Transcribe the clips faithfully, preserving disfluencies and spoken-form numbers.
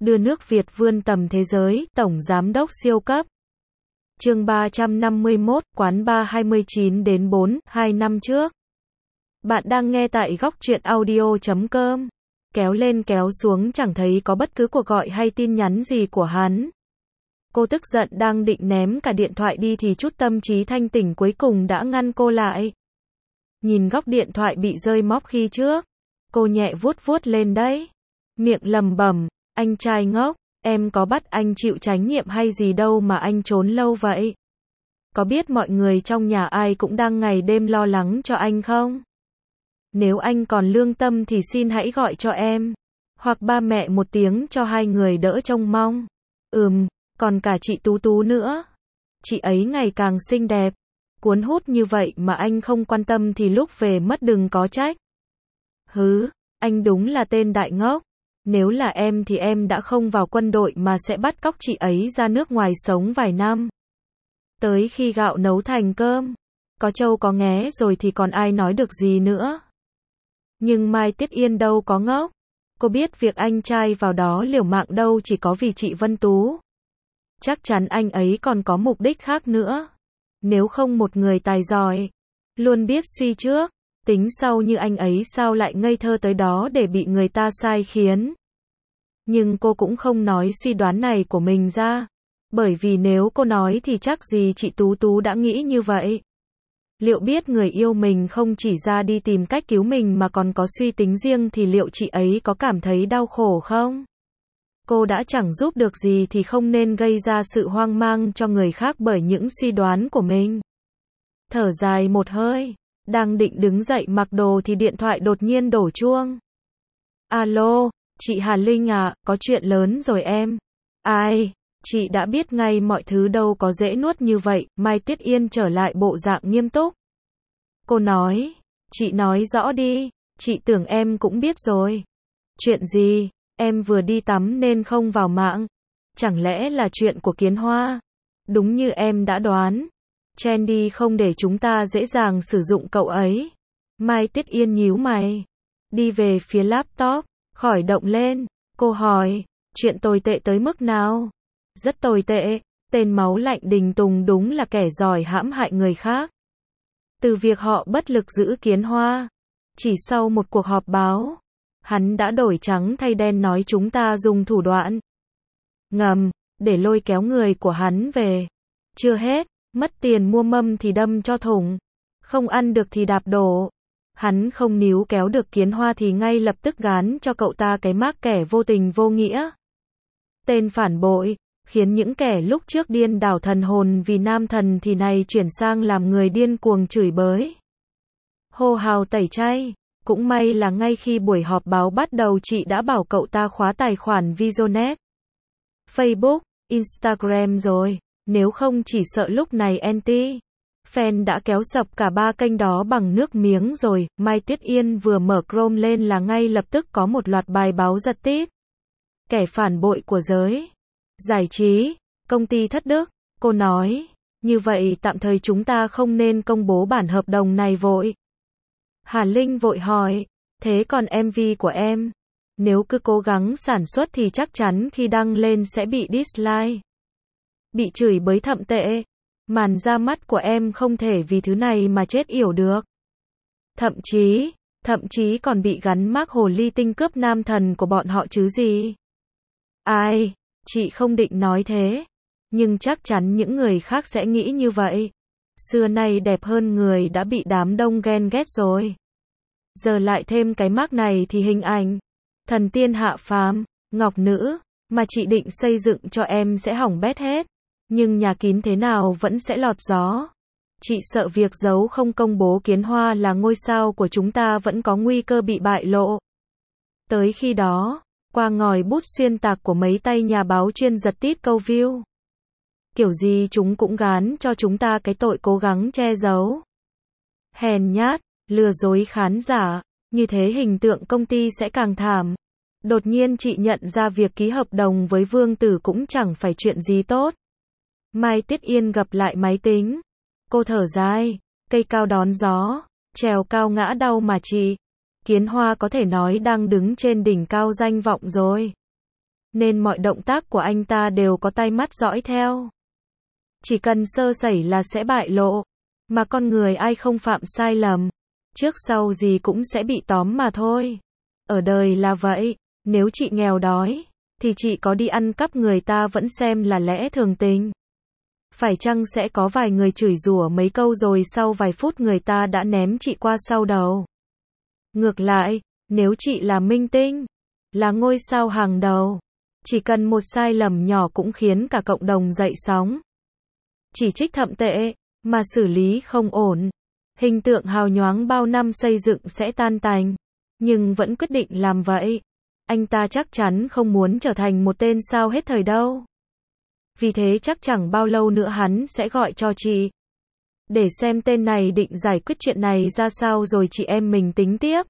đưa nước Việt vươn tầm thế giới, tổng giám đốc siêu cấp. Chương ba trăm năm mươi mốt, quán bar hai mươi chín đến bốn, hai năm trước. Bạn đang nghe tại góc truyện audio chấm com. Kéo lên kéo xuống chẳng thấy có bất cứ cuộc gọi hay tin nhắn gì của hắn. Cô tức giận đang định ném cả điện thoại đi thì chút tâm trí thanh tỉnh cuối cùng đã ngăn cô lại. Nhìn góc điện thoại bị rơi móc khi trước, cô nhẹ vuốt vuốt lên đấy. Miệng lầm bầm, anh trai ngốc, em có bắt anh chịu trách nhiệm hay gì đâu mà anh trốn lâu vậy? Có biết mọi người trong nhà ai cũng đang ngày đêm lo lắng cho anh không? Nếu anh còn lương tâm thì xin hãy gọi cho em, hoặc ba mẹ một tiếng cho hai người đỡ trông mong. Ừm, còn cả chị Tú Tú nữa. Chị ấy ngày càng xinh đẹp, cuốn hút như vậy mà anh không quan tâm thì lúc về mất đừng có trách. Hứ, anh đúng là tên đại ngốc. Nếu là em thì em đã không vào quân đội mà sẽ bắt cóc chị ấy ra nước ngoài sống vài năm. Tới khi gạo nấu thành cơm, có trâu có nghé rồi thì còn ai nói được gì nữa. Nhưng Mai Tiết Yên đâu có ngốc. Cô biết việc anh trai vào đó liều mạng đâu chỉ có vì chị Vân Tú. Chắc chắn anh ấy còn có mục đích khác nữa. Nếu không một người tài giỏi, luôn biết suy trước, tính sau như anh ấy sao lại ngây thơ tới đó để bị người ta sai khiến. Nhưng cô cũng không nói suy đoán này của mình ra. Bởi vì nếu cô nói thì chắc gì chị Tú Tú đã nghĩ như vậy. Liệu biết người yêu mình không chỉ ra đi tìm cách cứu mình mà còn có suy tính riêng thì liệu chị ấy có cảm thấy đau khổ không? Cô đã chẳng giúp được gì thì không nên gây ra sự hoang mang cho người khác bởi những suy đoán của mình. Thở dài một hơi, đang định đứng dậy mặc đồ thì điện thoại đột nhiên đổ chuông. Alo, chị Hà Linh à, có chuyện lớn rồi em. Ai, chị đã biết ngay mọi thứ đâu có dễ nuốt như vậy. Mai Tiết Yên trở lại bộ dạng nghiêm túc. Cô nói, chị nói rõ đi, chị tưởng em cũng biết rồi. Chuyện gì? Em vừa đi tắm nên không vào mạng. Chẳng lẽ là chuyện của Kiến Hoa? Đúng như em đã đoán. Trendy không để chúng ta dễ dàng sử dụng cậu ấy. Mai Tiết Yên nhíu mày, đi về phía laptop, khởi động lên. Cô hỏi, chuyện tồi tệ tới mức nào? Rất tồi tệ, tên máu lạnh Đình Tùng đúng là kẻ giỏi hãm hại người khác. Từ việc họ bất lực giữ Kiến Hoa, chỉ sau một cuộc họp báo, hắn đã đổi trắng thay đen nói chúng ta dùng thủ đoạn ngầm để lôi kéo người của hắn về. Chưa hết, mất tiền mua mâm thì đâm cho thủng, không ăn được thì đạp đổ. Hắn không níu kéo được Kiến Hoa thì ngay lập tức gán cho cậu ta cái mác kẻ vô tình vô nghĩa. Tên phản bội, khiến những kẻ lúc trước điên đảo thần hồn vì nam thần thì này chuyển sang làm người điên cuồng chửi bới, hô hào tẩy chay. Cũng may là ngay khi buổi họp báo bắt đầu chị đã bảo cậu ta khóa tài khoản Visionet, Facebook, Instagram rồi. Nếu không chỉ sợ lúc này anti fan đã kéo sập cả ba kênh đó bằng nước miếng rồi. Mai Tuyết Yên vừa mở Chrome lên là ngay lập tức có một loạt bài báo giật tít. Kẻ phản bội của giới giải trí, công ty thất đức. Cô nói, như vậy tạm thời chúng ta không nên công bố bản hợp đồng này vội. Hà Linh vội hỏi, thế còn em vê của em? Nếu cứ cố gắng sản xuất thì chắc chắn khi đăng lên sẽ bị dislike, bị chửi bới thậm tệ. Màn ra mắt của em không thể vì thứ này mà chết yểu được. Thậm chí, thậm chí còn bị gắn mác hồ ly tinh cướp nam thần của bọn họ chứ gì. Ai, chị không định nói thế, nhưng chắc chắn những người khác sẽ nghĩ như vậy. Xưa nay đẹp hơn người đã bị đám đông ghen ghét rồi. Giờ lại thêm cái mác này thì hình ảnh thần tiên hạ phàm, ngọc nữ mà chị định xây dựng cho em sẽ hỏng bét hết. Nhưng nhà kín thế nào vẫn sẽ lọt gió. Chị sợ việc giấu không công bố Kiến Hoa là ngôi sao của chúng ta vẫn có nguy cơ bị bại lộ. Tới khi đó, qua ngòi bút xuyên tạc của mấy tay nhà báo chuyên giật tít câu view, kiểu gì chúng cũng gán cho chúng ta cái tội cố gắng che giấu, hèn nhát, lừa dối khán giả. Như thế hình tượng công ty sẽ càng thảm. Đột nhiên chị nhận ra việc ký hợp đồng với Vương Tử cũng chẳng phải chuyện gì tốt. Mai Tiết Yên gập lại máy tính. Cô thở dài, cây cao đón gió, trèo cao ngã đau mà chị. Kiến Hoa có thể nói đang đứng trên đỉnh cao danh vọng rồi. nên mọi động tác của anh ta đều có tai mắt dõi theo. Chỉ cần sơ sẩy là sẽ bại lộ, mà con người ai không phạm sai lầm, trước sau gì cũng sẽ bị tóm mà thôi. Ở đời là vậy, nếu chị nghèo đói, thì chị có đi ăn cắp người ta vẫn xem là lẽ thường tình. Phải chăng sẽ có vài người chửi rủa mấy câu rồi sau vài phút người ta đã ném chị qua sau đầu. Ngược lại, nếu chị là minh tinh, là ngôi sao hàng đầu, chỉ cần một sai lầm nhỏ cũng khiến cả cộng đồng dậy sóng. Chỉ trích thậm tệ, mà xử lý không ổn, hình tượng hào nhoáng bao năm xây dựng sẽ tan tành, nhưng vẫn quyết định làm vậy. Anh ta chắc chắn không muốn trở thành một tên sao hết thời đâu. Vì thế chắc chẳng bao lâu nữa hắn sẽ gọi cho chị, để xem tên này định giải quyết chuyện này ra sao rồi chị em mình tính tiếp.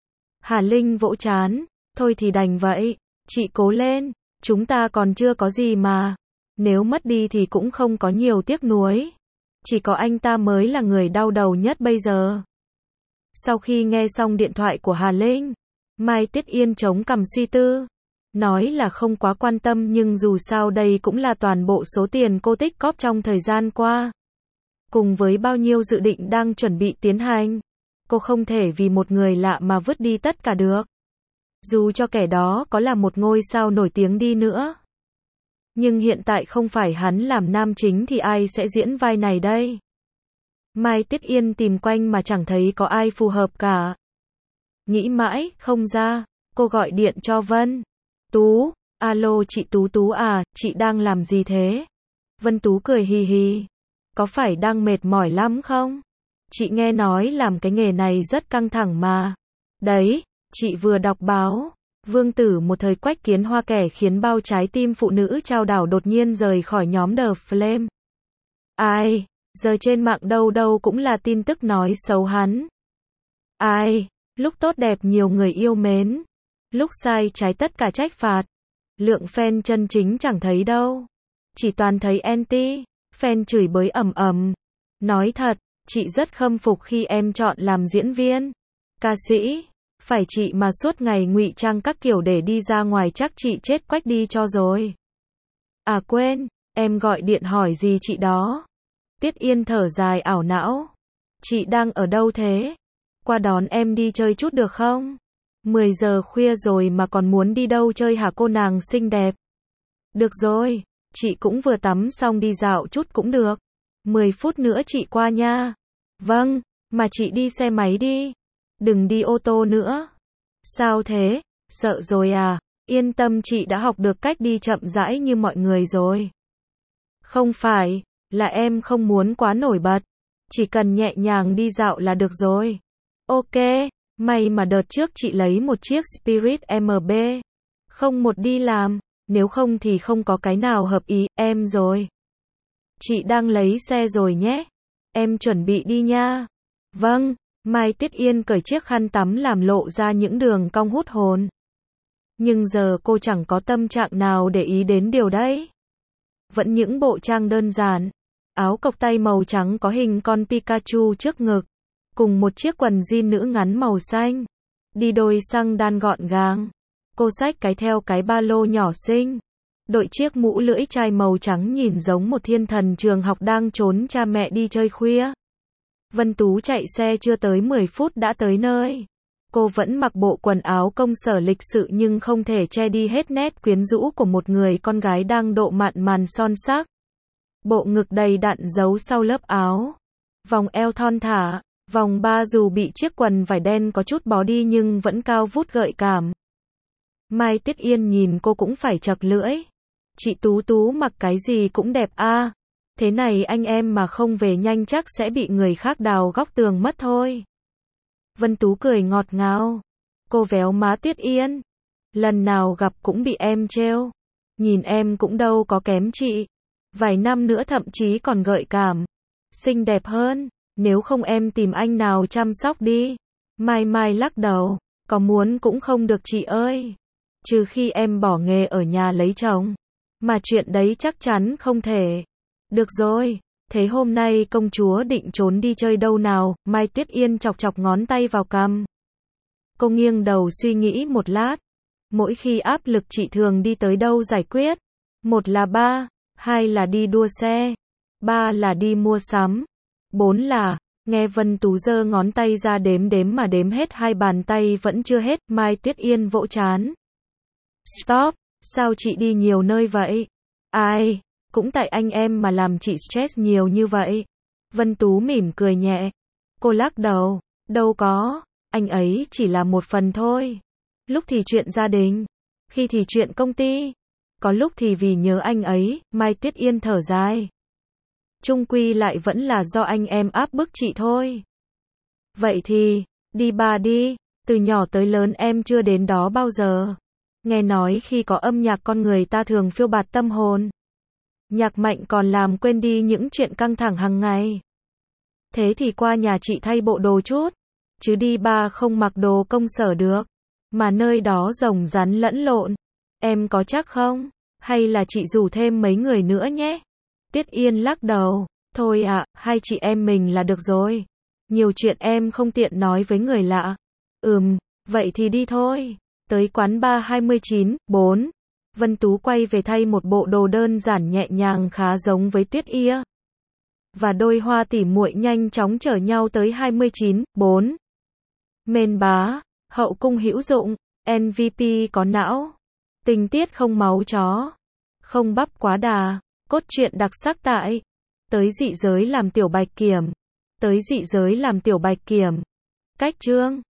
Hà Linh vỗ trán, thôi thì đành vậy, chị cố lên, chúng ta còn chưa có gì mà. Nếu mất đi thì cũng không có nhiều tiếc nuối. Chỉ có anh ta mới là người đau đầu nhất bây giờ. Sau khi nghe xong điện thoại của Hà Linh, Mai Tuyết Yên chống cằm suy tư. Nói là không quá quan tâm nhưng dù sao đây cũng là toàn bộ số tiền cô tích cóp trong thời gian qua. Cùng với bao nhiêu dự định đang chuẩn bị tiến hành, cô không thể vì một người lạ mà vứt đi tất cả được. Dù cho kẻ đó có là một ngôi sao nổi tiếng đi nữa. Nhưng hiện tại không phải hắn làm nam chính thì ai sẽ diễn vai này đây? Mai Tuyết Yên tìm quanh mà chẳng thấy có ai phù hợp cả. Nghĩ mãi, không ra, cô gọi điện cho Vân Tú. Alo chị Tú Tú à, chị đang làm gì thế? Vân Tú cười hì hì. Có phải đang mệt mỏi lắm không? Chị nghe nói làm cái nghề này rất căng thẳng mà. Đấy, chị vừa đọc báo. Vương Tử một thời quách kiến hoa kẻ khiến bao trái tim phụ nữ trao đảo đột nhiên rời khỏi nhóm The Flame. Ai, giờ trên mạng đâu đâu cũng là tin tức nói xấu hắn. Ai, lúc tốt đẹp nhiều người yêu mến, lúc sai trái tất cả trách phạt. Lượng fan chân chính chẳng thấy đâu. Chỉ toàn thấy anti, fan chửi bới ầm ầm. Nói thật, chị rất khâm phục khi em chọn làm diễn viên, ca sĩ. Phải chị mà suốt ngày ngụy trang các kiểu để đi ra ngoài chắc chị chết quách đi cho rồi. À quên, em gọi điện hỏi gì chị đó. Tuyết Yên thở dài ảo não. Chị đang ở đâu thế? Qua đón em đi chơi chút được không? mười giờ khuya rồi mà còn muốn đi đâu chơi hả cô nàng xinh đẹp? Được rồi, chị cũng vừa tắm xong đi dạo chút cũng được. mười phút nữa chị qua nha. Vâng, mà chị đi xe máy đi. Đừng đi ô tô nữa. Sao thế? Sợ rồi à? Yên tâm chị đã học được cách đi chậm rãi như mọi người rồi. Không phải, là em không muốn quá nổi bật. Chỉ cần nhẹ nhàng đi dạo là được rồi. Ok, may mà đợt trước chị lấy một chiếc Spirit em bê. Không một đi làm, nếu không thì không có cái nào hợp ý em rồi. Chị đang lấy xe rồi nhé. Em chuẩn bị đi nha. Vâng. Mai Tuyết Yên cởi chiếc khăn tắm làm lộ ra những đường cong hút hồn. Nhưng giờ cô chẳng có tâm trạng nào để ý đến điều đấy. Vẫn những bộ trang đơn giản. Áo cộc tay màu trắng có hình con Pikachu trước ngực. Cùng một chiếc quần jean nữ ngắn màu xanh. Đi đôi xăng đan gọn gàng. Cô xách cái theo cái ba lô nhỏ xinh. Đội chiếc mũ lưỡi chai màu trắng nhìn giống một thiên thần trường học đang trốn cha mẹ đi chơi khuya. Vân Tú chạy xe chưa tới mười phút đã tới nơi. Cô vẫn mặc bộ quần áo công sở lịch sự nhưng không thể che đi hết nét quyến rũ của một người con gái đang độ mặn màn son sắc. Bộ ngực đầy đặn giấu sau lớp áo. Vòng eo thon thả, vòng ba dù bị chiếc quần vải đen có chút bó đi nhưng vẫn cao vút gợi cảm. Mai Tuyết Yên nhìn cô cũng phải chật lưỡi. Chị Tú Tú mặc cái gì cũng đẹp a. À. Thế này anh em mà không về nhanh chắc sẽ bị người khác đào góc tường mất thôi. Vân Tú cười ngọt ngào. Cô véo má Tuyết Yên. Lần nào gặp cũng bị em trêu. Nhìn em cũng đâu có kém chị. Vài năm nữa thậm chí còn gợi cảm. Xinh đẹp hơn. Nếu không em tìm anh nào chăm sóc đi. Mai Mai lắc đầu. Có muốn cũng không được chị ơi. Trừ khi em bỏ nghề ở nhà lấy chồng. Mà chuyện đấy chắc chắn không thể. Được rồi, thế hôm nay công chúa định trốn đi chơi đâu nào? Mai Tuyết Yên chọc chọc ngón tay vào cằm. Cô nghiêng đầu suy nghĩ một lát. Mỗi khi áp lực chị thường đi tới đâu giải quyết? Một là ba, hai là đi đua xe, ba là đi mua sắm, bốn là, nghe Vân Tú giơ ngón tay ra đếm đếm mà đếm hết hai bàn tay vẫn chưa hết, Mai Tuyết Yên vỗ trán. Stop, sao chị đi nhiều nơi vậy? Ai, cũng tại anh em mà làm chị stress nhiều như vậy. Vân Tú mỉm cười nhẹ. Cô lắc đầu, đâu có, anh ấy chỉ là một phần thôi. Lúc thì chuyện gia đình, khi thì chuyện công ty, có lúc thì vì nhớ anh ấy, Mai Tuyết Yên thở dài. Chung quy lại vẫn là do anh em áp bức chị thôi. Vậy thì, đi bà đi, từ nhỏ tới lớn em chưa đến đó bao giờ. Nghe nói khi có âm nhạc con người ta thường phiêu bạt tâm hồn. Nhạc mạnh còn làm quên đi những chuyện căng thẳng hàng ngày. Thế thì qua nhà chị thay bộ đồ chút, chứ đi bà không mặc đồ công sở được, mà nơi đó rồng rắn lẫn lộn. Em có chắc không? Hay là chị rủ thêm mấy người nữa nhé? Tuyết Yên lắc đầu, thôi ạ, à, hai chị em mình là được rồi. Nhiều chuyện em không tiện nói với người lạ. Ừm, vậy thì đi thôi. Tới quán bar hai mươi chín, bốn. Vân Tú quay về thay một bộ đồ đơn giản nhẹ nhàng khá giống với Tuyết Ia. Và đôi hoa tỉ muội nhanh chóng chở nhau tới hai mươi chín, bốn. Mên bá, hậu cung hữu dụng, em vê pê có não. Tình tiết không máu chó, không bắp quá đà, cốt truyện đặc sắc tại. Tới dị giới làm tiểu bạch kiểm. Tới dị giới làm tiểu bạch kiểm. Cách chương